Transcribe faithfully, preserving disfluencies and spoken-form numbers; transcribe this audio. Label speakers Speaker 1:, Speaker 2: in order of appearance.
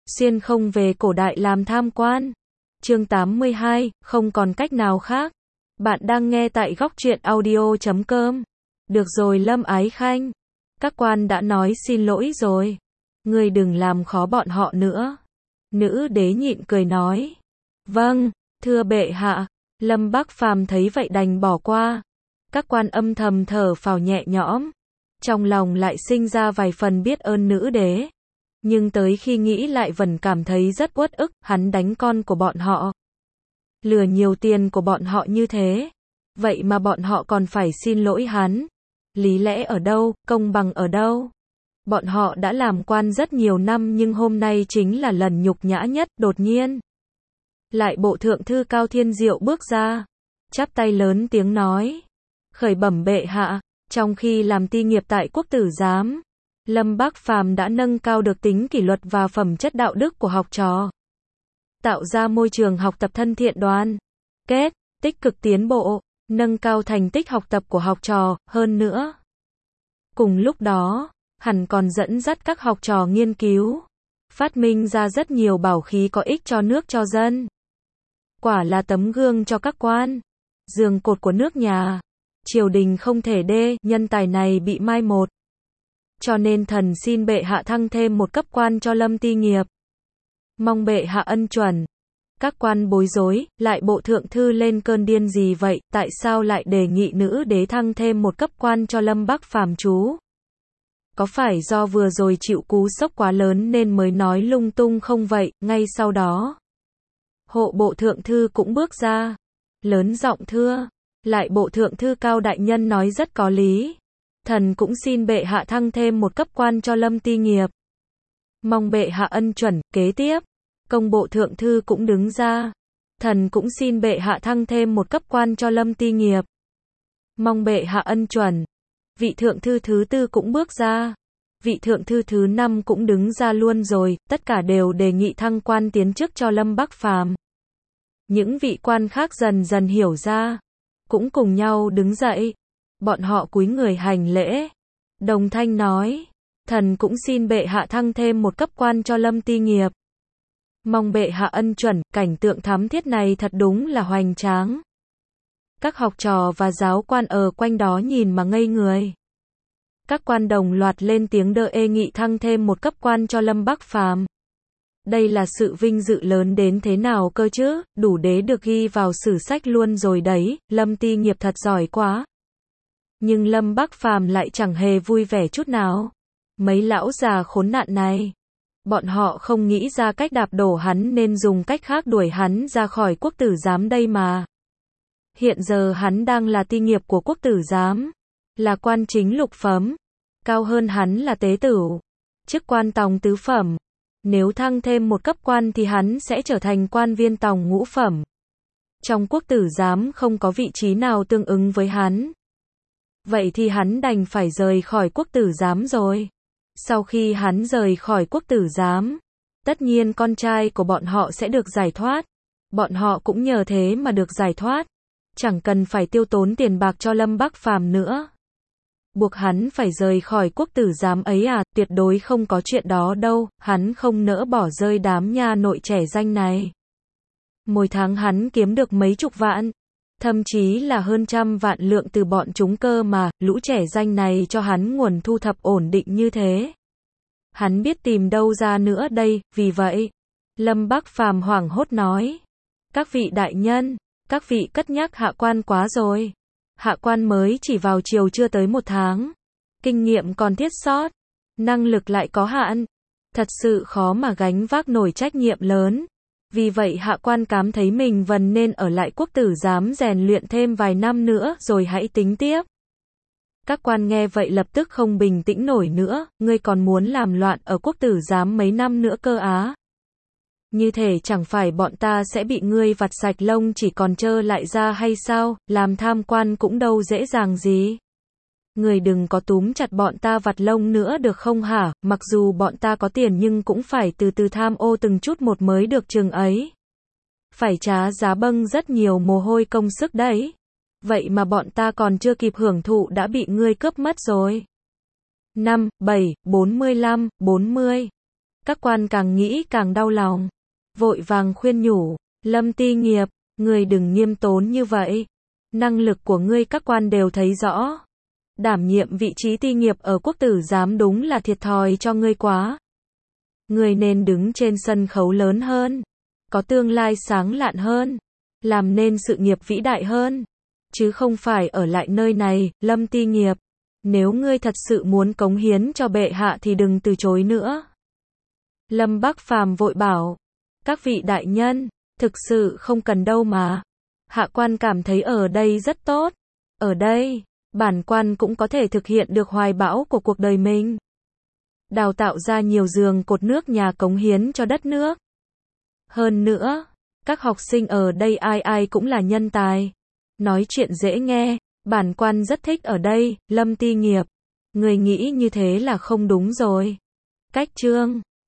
Speaker 1: xuyên không về cổ đại làm tham quan. Chương tám mươi hai, không còn cách nào khác. Bạn đang nghe tại góc truyện audio chấm com. Được rồi Lâm Ái Khanh. Các quan đã nói xin lỗi rồi. Ngươi đừng làm khó bọn họ nữa. Nữ đế nhịn cười nói. Vâng, thưa bệ hạ. Lâm Bắc Phàm thấy vậy đành bỏ qua. Các quan âm thầm thở phào nhẹ nhõm. Trong lòng lại sinh ra vài phần biết ơn nữ đế. Nhưng tới khi nghĩ lại vẫn cảm thấy rất uất ức, hắn đánh con của bọn họ. Lừa nhiều tiền của bọn họ như thế. Vậy mà bọn họ còn phải xin lỗi hắn. Lý lẽ ở đâu, công bằng ở đâu? Bọn họ đã làm quan rất nhiều năm nhưng hôm nay chính là lần nhục nhã nhất, đột nhiên. Lại bộ thượng thư Cao Thiên Diệu bước ra. Chắp tay lớn tiếng nói. Khởi bẩm bệ hạ, trong khi làm ti nghiệp tại quốc tử giám, Lâm Bắc Phàm đã nâng cao được tính kỷ luật và phẩm chất đạo đức của học trò. Tạo ra môi trường học tập thân thiện đoàn kết, tích cực tiến bộ, nâng cao thành tích học tập của học trò, hơn nữa. Cùng lúc đó, hẳn còn dẫn dắt các học trò nghiên cứu, phát minh ra rất nhiều bảo khí có ích cho nước cho dân. Quả là tấm gương cho các quan, giường cột của nước nhà. Triều đình không thể đê, nhân tài này bị mai một. Cho nên thần xin bệ hạ thăng thêm một cấp quan cho Lâm ti nghiệp. Mong bệ hạ ân chuẩn. Các quan bối rối, lại bộ thượng thư lên cơn điên gì vậy, tại sao lại đề nghị nữ đế thăng thêm một cấp quan cho Lâm Bắc Phàm chú? Có phải do vừa rồi chịu cú sốc quá lớn nên mới nói lung tung không vậy? Ngay sau đó, hộ bộ thượng thư cũng bước ra, lớn giọng thưa. Lại bộ thượng thư Cao đại nhân nói rất có lý. Thần cũng xin bệ hạ thăng thêm một cấp quan cho Lâm ti nghiệp. Mong bệ hạ ân chuẩn. Kế tiếp, công bộ thượng thư cũng đứng ra. Thần cũng xin bệ hạ thăng thêm một cấp quan cho Lâm ti nghiệp. Mong bệ hạ ân chuẩn. Vị thượng thư thứ tư cũng bước ra. Vị thượng thư thứ năm cũng đứng ra luôn rồi, tất cả đều đề nghị thăng quan tiến chức cho Lâm Bắc Phàm. Những vị quan khác dần dần hiểu ra, cũng cùng nhau đứng dậy. Bọn họ cúi người hành lễ. Đồng thanh nói. Thần cũng xin bệ hạ thăng thêm một cấp quan cho Lâm ti nghiệp. Mong bệ hạ ân chuẩn. Cảnh tượng thắm thiết này thật đúng là hoành tráng. Các học trò và giáo quan ở quanh đó nhìn mà ngây người. Các quan đồng loạt lên tiếng đỡ ê nghị thăng thêm một cấp quan cho Lâm Bắc Phàm. Đây là sự vinh dự lớn đến thế nào cơ chứ, đủ để được ghi vào sử sách luôn rồi đấy, Lâm ti nghiệp thật giỏi quá. Nhưng Lâm Bắc Phàm lại chẳng hề vui vẻ chút nào. Mấy lão già khốn nạn này, bọn họ không nghĩ ra cách đạp đổ hắn nên dùng cách khác đuổi hắn ra khỏi quốc tử giám đây mà. Hiện giờ hắn đang là ti nghiệp của quốc tử giám, là quan chính lục phẩm, cao hơn hắn là tế tửu, chức quan tòng tứ phẩm. Nếu thăng thêm một cấp quan thì hắn sẽ trở thành quan viên tòng ngũ phẩm. Trong quốc tử giám không có vị trí nào tương ứng với hắn. Vậy thì hắn đành phải rời khỏi quốc tử giám rồi. Sau khi hắn rời khỏi quốc tử giám, tất nhiên con trai của bọn họ sẽ được giải thoát. Bọn họ cũng nhờ thế mà được giải thoát. Chẳng cần phải tiêu tốn tiền bạc cho Lâm Bắc Phàm nữa. Buộc hắn phải rời khỏi quốc tử giám ấy à, tuyệt đối không có chuyện đó đâu, hắn không nỡ bỏ rơi đám nha nội trẻ danh này. Mỗi tháng hắn kiếm được mấy chục vạn, thậm chí là hơn trăm vạn lượng từ bọn chúng cơ mà, lũ trẻ danh này cho hắn nguồn thu thập ổn định như thế. Hắn biết tìm đâu ra nữa đây, vì vậy, Lâm Bắc Phàm hoảng hốt nói. Các vị đại nhân, các vị cất nhắc hạ quan quá rồi. Hạ quan mới chỉ vào chiều chưa tới một tháng. Kinh nghiệm còn thiết sót. Năng lực lại có hạn. Thật sự khó mà gánh vác nổi trách nhiệm lớn. Vì vậy hạ quan cảm thấy mình vẫn nên ở lại quốc tử giám rèn luyện thêm vài năm nữa rồi hãy tính tiếp. Các quan nghe vậy lập tức không bình tĩnh nổi nữa. Ngươi còn muốn làm loạn ở quốc tử giám mấy năm nữa cơ á? Như thể chẳng phải bọn ta sẽ bị ngươi vặt sạch lông chỉ còn trơ lại ra hay sao, làm tham quan cũng đâu dễ dàng gì. Ngươi đừng có túm chặt bọn ta vặt lông nữa được không hả, mặc dù bọn ta có tiền nhưng cũng phải từ từ tham ô từng chút một mới được chừng ấy. Phải trả giá bâng rất nhiều mồ hôi công sức đấy. Vậy mà bọn ta còn chưa kịp hưởng thụ đã bị ngươi cướp mất rồi. năm, bảy, bốn mươi lăm, bốn mươi Các quan càng nghĩ càng đau lòng. Vội vàng khuyên nhủ, Lâm Ti Nghiệp, ngươi đừng nghiêm tốn như vậy. Năng lực của ngươi các quan đều thấy rõ. Đảm nhiệm vị trí ti nghiệp ở quốc tử giám đúng là thiệt thòi cho ngươi quá. Ngươi nên đứng trên sân khấu lớn hơn, có tương lai sáng lạn hơn, làm nên sự nghiệp vĩ đại hơn, chứ không phải ở lại nơi này, Lâm Ti Nghiệp. Nếu ngươi thật sự muốn cống hiến cho bệ hạ thì đừng từ chối nữa. Lâm Bắc Phàm vội bảo, các vị đại nhân, thực sự không cần đâu mà. Hạ quan cảm thấy ở đây rất tốt. Ở đây, bản quan cũng có thể thực hiện được hoài bão của cuộc đời mình. Đào tạo ra nhiều giường cột nước nhà cống hiến cho đất nước. Hơn nữa, các học sinh ở đây ai ai cũng là nhân tài. Nói chuyện dễ nghe, bản quan rất thích ở đây, Lâm Ti Nghiệp. Người nghĩ như thế là không đúng rồi. Cách chương